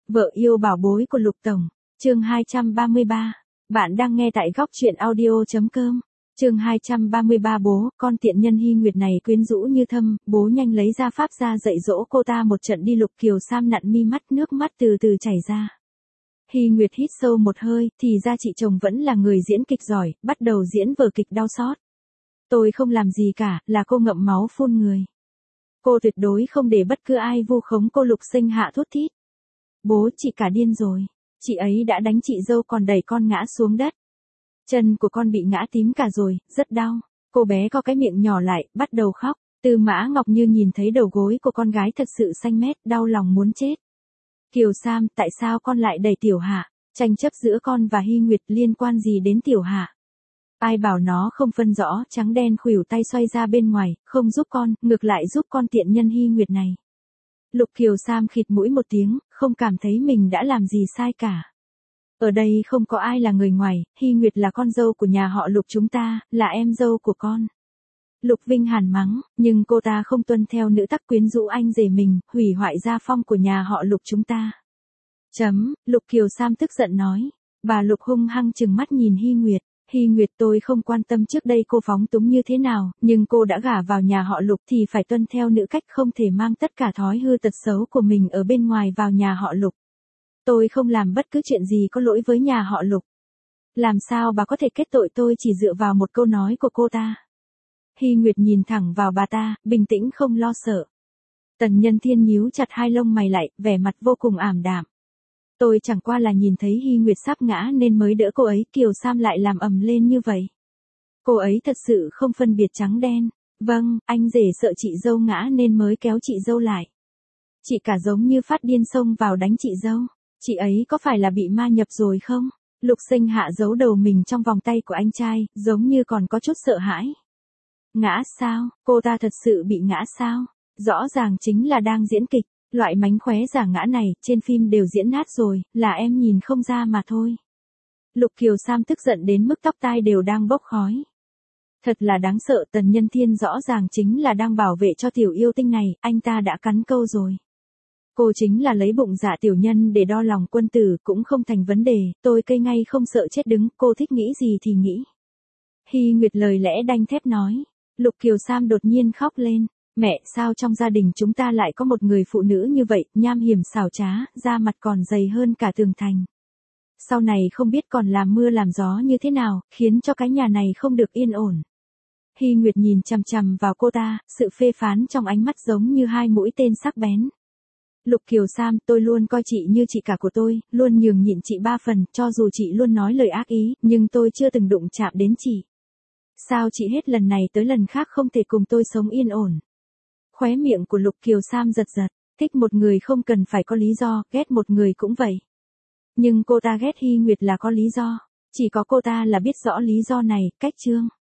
Vợ yêu bảo bối của Lục Tổng, chương 233. Bạn đang nghe tại góc truyện audio.com. Chương 233 bố, con tiện nhân Hy Nguyệt này quyến rũ như thâm, bố nhanh lấy ra pháp ra dạy dỗ cô ta một trận đi. Lục Kiều Sam nặn mi mắt, nước mắt từ từ chảy ra. Hy Nguyệt hít sâu một hơi, thì ra chị chồng vẫn là người diễn kịch giỏi, bắt đầu diễn vở kịch đau xót. Tôi không làm gì cả, là cô ngậm máu phun người. Cô tuyệt đối không để bất cứ ai vu khống cô. Lục Sinh Hạ thút thít. Bố, chị cả điên rồi. Chị ấy đã đánh chị dâu còn đẩy con ngã xuống đất. Chân của con bị ngã tím cả rồi, rất đau. Cô bé có cái miệng nhỏ lại, bắt đầu khóc. Tư Mã Ngọc Như nhìn thấy đầu gối của con gái thật sự xanh mét, đau lòng muốn chết. Kiều Sam, tại sao con lại đẩy Tiểu Hạ? Tranh chấp giữa con và Hy Nguyệt liên quan gì đến Tiểu Hạ? Ai bảo nó không phân rõ trắng đen? Khuỷu tay xoay ra bên ngoài, không giúp con, ngược lại giúp con tiện nhân Hy Nguyệt này. Lục Kiều Sam khịt mũi một tiếng, không cảm thấy mình đã làm gì sai cả. Ở đây không có ai là người ngoài, Hy Nguyệt là con dâu của nhà họ Lục chúng ta, là em dâu của con. Lục Vinh Hàn mắng, nhưng cô ta không tuân theo nữ tắc quyến rũ anh rể mình, hủy hoại gia phong của nhà họ Lục chúng ta. Lục Kiều Sam tức giận nói. Bà Lục hung hăng trừng mắt nhìn Hy Nguyệt. Hy Nguyệt, tôi không quan tâm trước đây cô phóng túng như thế nào, nhưng cô đã gả vào nhà họ Lục thì phải tuân theo nữ cách, không thể mang tất cả thói hư tật xấu của mình ở bên ngoài vào nhà họ Lục. Tôi không làm bất cứ chuyện gì có lỗi với nhà họ Lục. Làm sao bà có thể kết tội tôi chỉ dựa vào một câu nói của cô ta? Hy Nguyệt nhìn thẳng vào bà ta, bình tĩnh không lo sợ. Tần Nhân Thiên nhíu chặt hai lông mày lại, vẻ mặt vô cùng ảm đạm. Tôi chẳng qua là nhìn thấy Hy Nguyệt sắp ngã nên mới đỡ cô ấy. Kiều Sam lại làm ầm lên như vậy. Cô ấy thật sự không phân biệt trắng đen. Vâng, anh rể sợ chị dâu ngã nên mới kéo chị dâu lại. Chị cả giống như phát điên xông vào đánh chị dâu. Chị ấy có phải là bị ma nhập rồi không? Lục Sinh Hạ giấu đầu mình trong vòng tay của anh trai, giống như còn có chút sợ hãi. Ngã sao? Cô ta thật sự bị ngã sao? Rõ ràng chính là đang diễn kịch. Loại mánh khóe giả ngã này, trên phim đều diễn nát rồi, là em nhìn không ra mà thôi. Lục Kiều Sam tức giận đến mức tóc tai đều đang bốc khói. Thật là đáng sợ, Tần Nhân Thiên rõ ràng chính là đang bảo vệ cho tiểu yêu tinh này, anh ta đã cắn câu rồi. Cô chính là lấy bụng dạ tiểu nhân để đo lòng quân tử, cũng không thành vấn đề, tôi cây ngay không sợ chết đứng, cô thích nghĩ gì thì nghĩ. Hy Nguyệt lời lẽ đanh thép nói. Lục Kiều Sam đột nhiên khóc lên. Mẹ, sao trong gia đình chúng ta lại có một người phụ nữ như vậy, nham hiểm xảo trá, da mặt còn dày hơn cả tường thành. Sau này không biết còn làm mưa làm gió như thế nào, khiến cho cái nhà này không được yên ổn. Hy Nguyệt nhìn chằm chằm vào cô ta, sự phê phán trong ánh mắt giống như hai mũi tên sắc bén. Lục Kiều Sam, tôi luôn coi chị như chị cả của tôi, luôn nhường nhịn chị 3 phần, cho dù chị luôn nói lời ác ý, nhưng tôi chưa từng đụng chạm đến chị. Sao chị hết lần này tới lần khác không thể cùng tôi sống yên ổn? Khóe miệng của Lục Kiều Sam giật giật, thích một người không cần phải có lý do, ghét một người cũng vậy. Nhưng cô ta ghét Hy Nguyệt là có lý do, chỉ có cô ta là biết rõ lý do này, cách chương.